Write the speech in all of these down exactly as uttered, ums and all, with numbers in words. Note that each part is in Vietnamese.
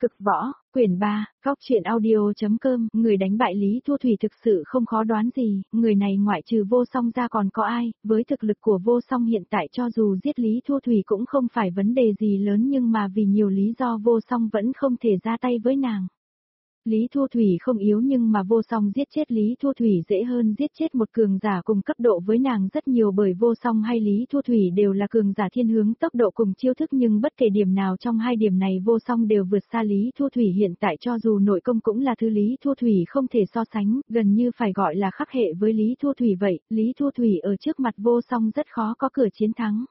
Cực võ, quyển ba, góc truyện audio.com, người đánh bại Lý Thu Thủy thực sự không khó đoán gì, người này ngoại trừ Vô Song ra còn có ai, với thực lực của Vô Song hiện tại cho dù giết Lý Thu Thủy cũng không phải vấn đề gì lớn nhưng mà vì nhiều lý do Vô Song vẫn không thể ra tay với nàng. Lý Thu Thủy không yếu nhưng mà Vô Song giết chết Lý Thu Thủy dễ hơn giết chết một cường giả cùng cấp độ với nàng rất nhiều bởi Vô Song hay Lý Thu Thủy đều là cường giả thiên hướng tốc độ cùng chiêu thức nhưng bất kể điểm nào trong hai điểm này Vô Song đều vượt xa Lý Thu Thủy hiện tại cho dù nội công cũng là thứ Lý Thu Thủy không thể so sánh, gần như phải gọi là khắc hệ với Lý Thu Thủy vậy, Lý Thu Thủy ở trước mặt Vô Song rất khó có cửa chiến thắng.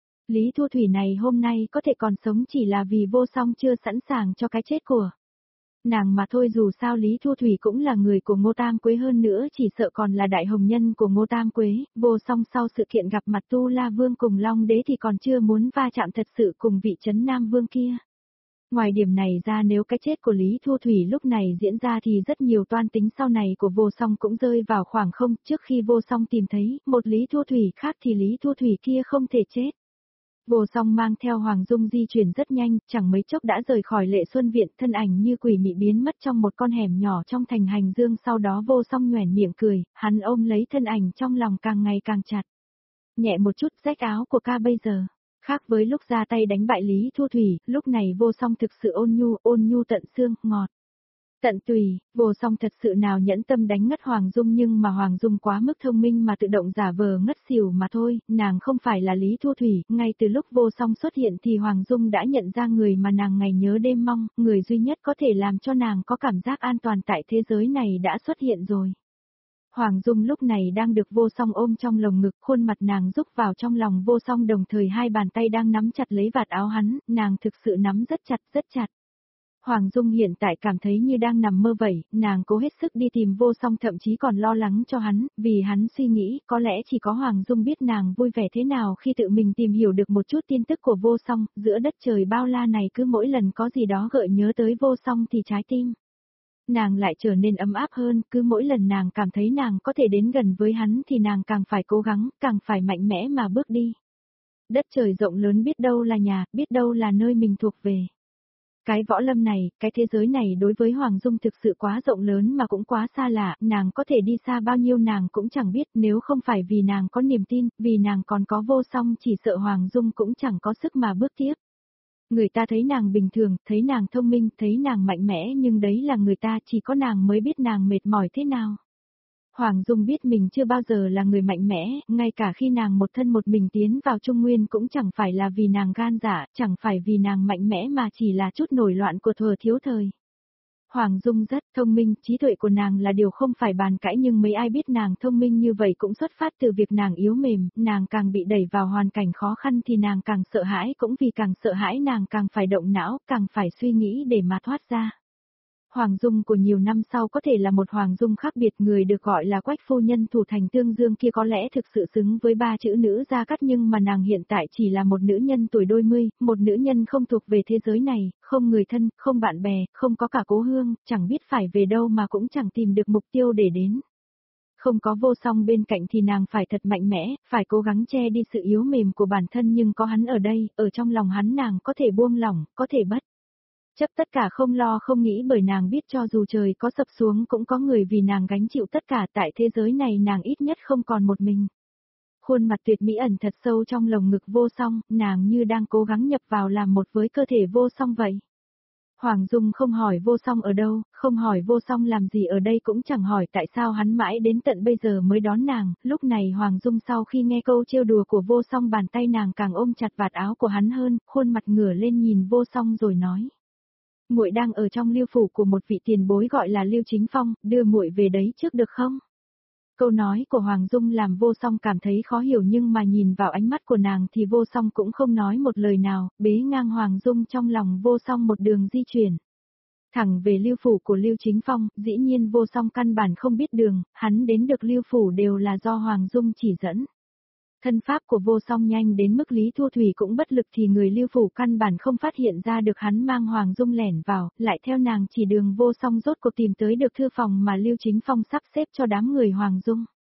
Lý Thu Thủy này hôm nay có thể còn sống chỉ là vì Vô Song chưa sẵn sàng cho cái chết của nàng mà thôi dù sao Lý Thu Thủy cũng là người của Ngô Tam Quế hơn nữa chỉ sợ còn là đại hồng nhân của Ngô Tam Quế, Vô Song sau sự kiện gặp mặt Tu La Vương cùng Long Đế thì còn chưa muốn va chạm thật sự cùng vị Trấn Nam Vương kia. Ngoài điểm này ra nếu cái chết của Lý Thu Thủy lúc này diễn ra thì rất nhiều toan tính sau này của Vô Song cũng rơi vào khoảng không trước khi Vô Song tìm thấy một Lý Thu Thủy khác thì Lý Thu Thủy kia không thể chết. Vô Song mang theo Hoàng Dung di chuyển rất nhanh, chẳng mấy chốc đã rời khỏi Lệ Xuân Viện, thân ảnh như quỷ mị biến mất trong một con hẻm nhỏ trong thành Hành Dương, sau đó Vô Song nhoẻn miệng cười, hắn ôm lấy thân ảnh trong lòng càng ngày càng chặt. Nhẹ một chút rách áo của ca bây giờ, khác với lúc ra tay đánh bại Lý Thu Thủy, lúc này Vô Song thực sự ôn nhu, ôn nhu tận xương, ngọt. Tận tùy, Vô Song thật sự nào nhẫn tâm đánh ngất Hoàng Dung nhưng mà Hoàng Dung quá mức thông minh mà tự động giả vờ ngất xỉu mà thôi, nàng không phải là Lý Thu Thủy, ngay từ lúc Vô Song xuất hiện thì Hoàng Dung đã nhận ra người mà nàng ngày nhớ đêm mong, người duy nhất có thể làm cho nàng có cảm giác an toàn tại thế giới này đã xuất hiện rồi. Hoàng Dung lúc này đang được Vô Song ôm trong lồng ngực, khuôn mặt nàng rúc vào trong lòng Vô Song đồng thời hai bàn tay đang nắm chặt lấy vạt áo hắn, nàng thực sự nắm rất chặt rất chặt. Hoàng Dung hiện tại cảm thấy như đang nằm mơ vậy, nàng cố hết sức đi tìm Vô Song thậm chí còn lo lắng cho hắn, vì hắn suy nghĩ có lẽ chỉ có Hoàng Dung biết nàng vui vẻ thế nào khi tự mình tìm hiểu được một chút tin tức của Vô Song, giữa đất trời bao la này cứ mỗi lần có gì đó gợi nhớ tới Vô Song thì trái tim nàng lại trở nên ấm áp hơn, cứ mỗi lần nàng cảm thấy nàng có thể đến gần với hắn thì nàng càng phải cố gắng, càng phải mạnh mẽ mà bước đi. Đất trời rộng lớn biết đâu là nhà, biết đâu là nơi mình thuộc về. Cái võ lâm này, cái thế giới này đối với Hoàng Dung thực sự quá rộng lớn mà cũng quá xa lạ, nàng có thể đi xa bao nhiêu nàng cũng chẳng biết nếu không phải vì nàng có niềm tin, vì nàng còn có Vô Song chỉ sợ Hoàng Dung cũng chẳng có sức mà bước tiếp. Người ta thấy nàng bình thường, thấy nàng thông minh, thấy nàng mạnh mẽ nhưng đấy là người ta chỉ có nàng mới biết nàng mệt mỏi thế nào. Hoàng Dung biết mình chưa bao giờ là người mạnh mẽ, ngay cả khi nàng một thân một mình tiến vào Trung Nguyên cũng chẳng phải là vì nàng gan dạ, chẳng phải vì nàng mạnh mẽ mà chỉ là chút nổi loạn của thuở thiếu thời. Hoàng Dung rất thông minh, trí tuệ của nàng là điều không phải bàn cãi nhưng mấy ai biết nàng thông minh như vậy cũng xuất phát từ việc nàng yếu mềm, nàng càng bị đẩy vào hoàn cảnh khó khăn thì nàng càng sợ hãi, cũng vì càng sợ hãi nàng càng phải động não, càng phải suy nghĩ để mà thoát ra. Hoàng Dung của nhiều năm sau có thể là một Hoàng Dung khác biệt, người được gọi là Quách phu nhân thủ thành Tương Dương kia có lẽ thực sự xứng với ba chữ nữ gia cát nhưng mà nàng hiện tại chỉ là một nữ nhân tuổi đôi mươi, một nữ nhân không thuộc về thế giới này, không người thân, không bạn bè, không có cả cố hương, chẳng biết phải về đâu mà cũng chẳng tìm được mục tiêu để đến. Không có Vô Song bên cạnh thì nàng phải thật mạnh mẽ, phải cố gắng che đi sự yếu mềm của bản thân nhưng có hắn ở đây, ở trong lòng hắn nàng có thể buông lỏng, có thể bất chấp tất cả không lo không nghĩ bởi nàng biết cho dù trời có sập xuống cũng có người vì nàng gánh chịu tất cả tại thế giới này nàng ít nhất không còn một mình. Khuôn mặt tuyệt mỹ ẩn thật sâu trong lồng ngực Vô Song, nàng như đang cố gắng nhập vào làm một với cơ thể Vô Song vậy. Hoàng Dung không hỏi Vô Song ở đâu, không hỏi Vô Song làm gì ở đây cũng chẳng hỏi tại sao hắn mãi đến tận bây giờ mới đón nàng, lúc này Hoàng Dung sau khi nghe câu trêu đùa của Vô Song bàn tay nàng càng ôm chặt vạt áo của hắn hơn, khuôn mặt ngửa lên nhìn Vô Song rồi nói. Muội đang ở trong Lưu phủ của một vị tiền bối gọi là Lưu Chính Phong, đưa muội về đấy trước được không? Câu nói của Hoàng Dung làm Vô Song cảm thấy khó hiểu nhưng mà nhìn vào ánh mắt của nàng thì Vô Song cũng không nói một lời nào, bế ngang Hoàng Dung trong lòng Vô Song một đường di chuyển. Thẳng về Lưu phủ của Lưu Chính Phong, dĩ nhiên Vô Song căn bản không biết đường, hắn đến được Lưu phủ đều là do Hoàng Dung chỉ dẫn. Thân pháp của Vô Song nhanh đến mức Lý Thu Thủy cũng bất lực thì người Lưu phủ căn bản không phát hiện ra được hắn mang Hoàng Dung lẻn vào, lại theo nàng chỉ đường Vô Song rốt cuộc tìm tới được thư phòng mà Lưu Chính Phong sắp xếp cho đám người Hoàng Dung.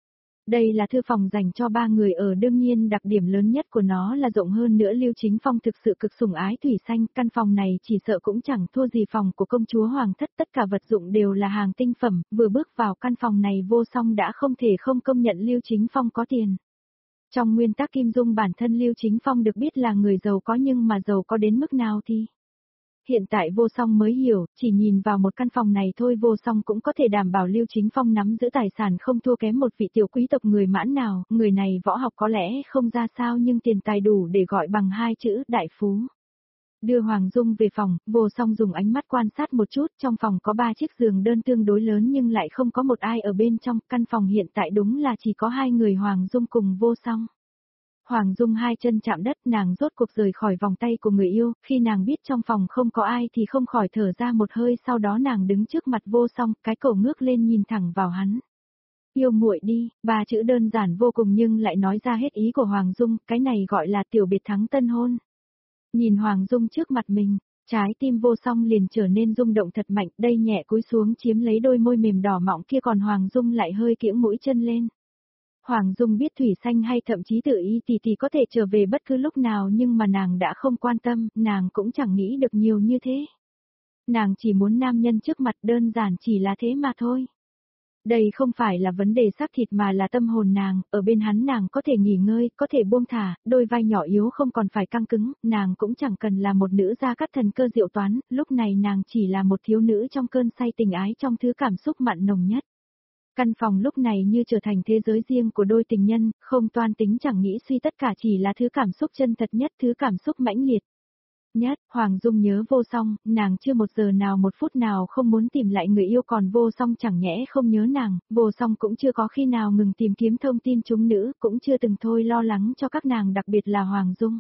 Đây là thư phòng dành cho ba người ở, đương nhiên đặc điểm lớn nhất của nó là rộng hơn nữa. Lưu Chính Phong thực sự cực sủng ái Thủy Xanh, căn phòng này chỉ sợ cũng chẳng thua gì phòng của công chúa hoàng thất, tất cả vật dụng đều là hàng tinh phẩm, vừa bước vào căn phòng này Vô Song đã không thể không công nhận Lưu Chính Phong có tiền. Trong nguyên tắc Kim Dung bản thân Lưu Chính Phong được biết là người giàu có, nhưng mà giàu có đến mức nào thì... Hiện tại Vô Song mới hiểu, chỉ nhìn vào một căn phòng này thôi Vô Song cũng có thể đảm bảo Lưu Chính Phong nắm giữ tài sản không thua kém một vị tiểu quý tộc người Mãn nào, người này võ học có lẽ không ra sao nhưng tiền tài đủ để gọi bằng hai chữ đại phú. Đưa Hoàng Dung về phòng, Vô Song dùng ánh mắt quan sát một chút, trong phòng có ba chiếc giường đơn tương đối lớn nhưng lại không có một ai ở bên trong, căn phòng hiện tại đúng là chỉ có hai người Hoàng Dung cùng Vô Song. Hoàng Dung hai chân chạm đất, nàng rốt cuộc rời khỏi vòng tay của người yêu, khi nàng biết trong phòng không có ai thì không khỏi thở ra một hơi, sau đó nàng đứng trước mặt Vô Song, cái cổ ngước lên nhìn thẳng vào hắn. Yêu muội đi, ba chữ đơn giản vô cùng nhưng lại nói ra hết ý của Hoàng Dung, cái này gọi là tiểu biệt thắng tân hôn. Nhìn Hoàng Dung trước mặt mình, trái tim Vô Song liền trở nên rung động thật mạnh, đây nhẹ cúi xuống chiếm lấy đôi môi mềm đỏ mọng kia, còn Hoàng Dung lại hơi kiễng mũi chân lên. Hoàng Dung biết Thủy Xanh hay thậm chí Tự Y tỷ tỷ có thể trở về bất cứ lúc nào nhưng mà nàng đã không quan tâm, nàng cũng chẳng nghĩ được nhiều như thế. Nàng chỉ muốn nam nhân trước mặt, đơn giản chỉ là thế mà thôi. Đây không phải là vấn đề xác thịt mà là tâm hồn nàng, ở bên hắn nàng có thể nghỉ ngơi, có thể buông thả, đôi vai nhỏ yếu không còn phải căng cứng, nàng cũng chẳng cần là một nữ gia cát thần cơ diệu toán, lúc này nàng chỉ là một thiếu nữ trong cơn say tình ái, trong thứ cảm xúc mặn nồng nhất. Căn phòng lúc này như trở thành thế giới riêng của đôi tình nhân, không toan tính chẳng nghĩ suy, tất cả chỉ là thứ cảm xúc chân thật nhất, thứ cảm xúc mãnh liệt nhất. Hoàng Dung nhớ Vô Song, nàng chưa một giờ nào một phút nào không muốn tìm lại người yêu, còn Vô Song chẳng nhẽ không nhớ nàng, Vô Song cũng chưa có khi nào ngừng tìm kiếm thông tin chúng nữ, cũng chưa từng thôi lo lắng cho các nàng, đặc biệt là Hoàng Dung.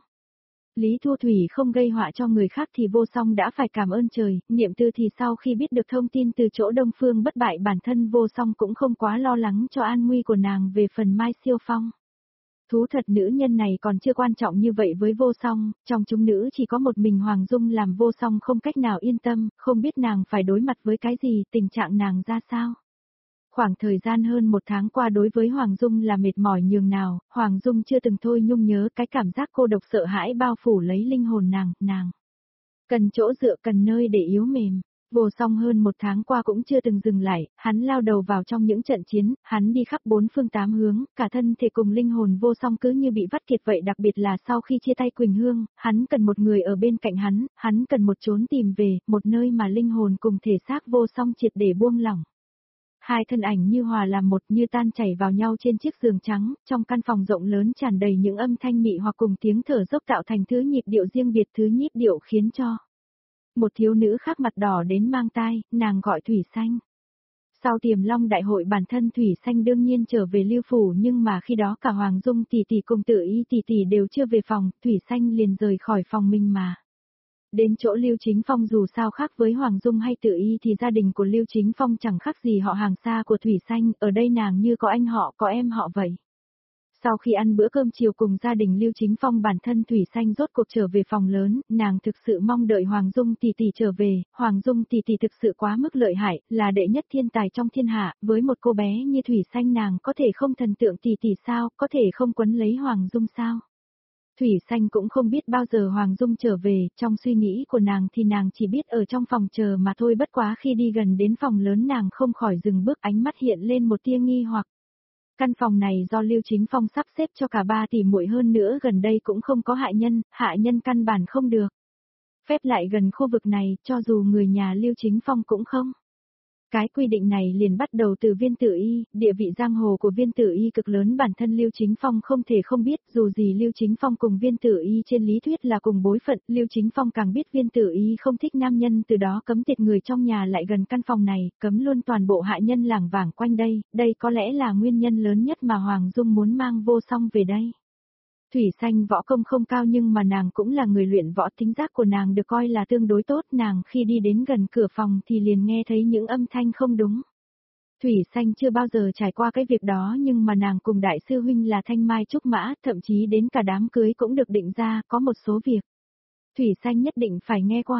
Lý Thu Thủy không gây họa cho người khác thì Vô Song đã phải cảm ơn trời, Niệm Tư thì sau khi biết được thông tin từ chỗ Đông Phương bất bại, bản thân Vô Song cũng không quá lo lắng cho an nguy của nàng. Về phần Mai Siêu Phong, thú thật nữ nhân này còn chưa quan trọng như vậy với Vô Song, trong chúng nữ chỉ có một mình Hoàng Dung làm Vô Song không cách nào yên tâm, không biết nàng phải đối mặt với cái gì, tình trạng nàng ra sao. Khoảng thời gian hơn một tháng qua đối với Hoàng Dung là mệt mỏi nhường nào, Hoàng Dung chưa từng thôi nhung nhớ, cái cảm giác cô độc sợ hãi bao phủ lấy linh hồn nàng, nàng cần chỗ dựa, cần nơi để yếu mềm. Vô Song hơn một tháng qua cũng chưa từng dừng lại, hắn lao đầu vào trong những trận chiến, hắn đi khắp bốn phương tám hướng, cả thân thể cùng linh hồn Vô Song cứ như bị vắt kiệt vậy, đặc biệt là sau khi chia tay Quỳnh Hương, hắn cần một người ở bên cạnh hắn, hắn cần một chốn tìm về, một nơi mà linh hồn cùng thể xác Vô Song triệt để buông lỏng. Hai thân ảnh như hòa làm một, như tan chảy vào nhau trên chiếc giường trắng, trong căn phòng rộng lớn tràn đầy những âm thanh mị hoặc cùng tiếng thở dốc tạo thành thứ nhịp điệu riêng biệt, thứ nhịp điệu khiến cho một thiếu nữ khác mặt đỏ đến mang tai, nàng gọi Thủy Xanh. Sau Tiềm Long đại hội bản thân Thủy Xanh đương nhiên trở về Lưu phủ, nhưng mà khi đó cả Hoàng Dung tỷ tỷ cùng Tự Y tỷ tỷ đều chưa về phòng, Thủy Xanh liền rời khỏi phòng mình mà đến chỗ Lưu Chính Phong. Dù sao khác với Hoàng Dung hay Tự Y thì gia đình của Lưu Chính Phong chẳng khác gì họ hàng xa của Thủy Xanh, ở đây nàng như có anh họ có em họ vậy. Sau khi ăn bữa cơm chiều cùng gia đình Lưu Chính Phong, bản thân Thủy Xanh rốt cuộc trở về phòng lớn, nàng thực sự mong đợi Hoàng Dung tỷ tỷ trở về, Hoàng Dung tỷ tỷ thực sự quá mức lợi hại, là đệ nhất thiên tài trong thiên hạ, với một cô bé như Thủy Xanh nàng có thể không thần tượng tỷ tỷ sao, có thể không quấn lấy Hoàng Dung sao? Thủy Xanh cũng không biết bao giờ Hoàng Dung trở về, trong suy nghĩ của nàng thì nàng chỉ biết ở trong phòng chờ mà thôi, bất quá khi đi gần đến phòng lớn nàng không khỏi dừng bước, ánh mắt hiện lên một tia nghi hoặc. Căn phòng này do Lưu Chính Phong sắp xếp cho cả ba tỷ muội, hơn nữa gần đây cũng không có hạ nhân, hạ nhân căn bản không được phép lại gần khu vực này, cho dù người nhà Lưu Chính Phong cũng không. Cái quy định này liền bắt đầu từ Viên Tử Y, địa vị giang hồ của Viên Tử Y cực lớn, bản thân Lưu Chính Phong không thể không biết, dù gì Lưu Chính Phong cùng Viên Tử Y trên lý thuyết là cùng bối phận, Lưu Chính Phong càng biết Viên Tử Y không thích nam nhân, từ đó cấm tiệt người trong nhà lại gần căn phòng này, cấm luôn toàn bộ hạ nhân làng vảng quanh đây, đây có lẽ là nguyên nhân lớn nhất mà Hoàng Dung muốn mang Vô Song về đây. Thủy Xanh võ công không cao nhưng mà nàng cũng là người luyện võ, tính giác của nàng được coi là tương đối tốt, nàng khi đi đến gần cửa phòng thì liền nghe thấy những âm thanh không đúng. Thủy Xanh chưa bao giờ trải qua cái việc đó nhưng mà nàng cùng đại sư huynh là Thanh Mai Trúc Mã, thậm chí đến cả đám cưới cũng được định ra, có một số việc Thủy Xanh nhất định phải nghe qua.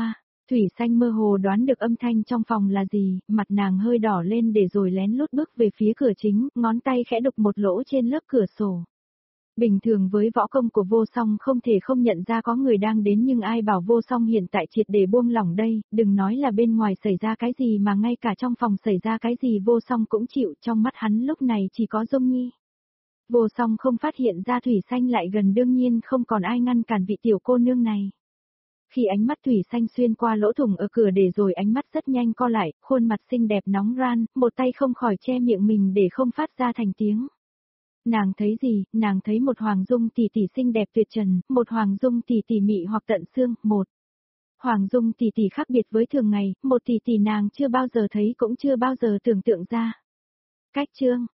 Thủy Xanh mơ hồ đoán được âm thanh trong phòng là gì, mặt nàng hơi đỏ lên để rồi lén lút bước về phía cửa chính, ngón tay khẽ đục một lỗ trên lớp cửa sổ. Bình thường với võ công của Vô Song không thể không nhận ra có người đang đến, nhưng ai bảo Vô Song hiện tại triệt để buông lỏng đây, đừng nói là bên ngoài xảy ra cái gì mà ngay cả trong phòng xảy ra cái gì Vô Song cũng chịu, trong mắt hắn lúc này chỉ có Dung Nhi. Vô Song không phát hiện ra Thủy Xanh lại gần, đương nhiên không còn ai ngăn cản vị tiểu cô nương này. Khi ánh mắt Thủy Xanh xuyên qua lỗ thủng ở cửa để rồi ánh mắt rất nhanh co lại, khuôn mặt xinh đẹp nóng ran, một tay không khỏi che miệng mình để không phát ra thành tiếng. Nàng thấy gì? Nàng thấy một Hoàng Dung tỷ tỷ xinh đẹp tuyệt trần, một Hoàng Dung tỷ tỷ mị hoặc tận xương, một Hoàng Dung tỷ tỷ khác biệt với thường ngày, một tỷ tỷ nàng chưa bao giờ thấy cũng chưa bao giờ tưởng tượng ra. Cách chương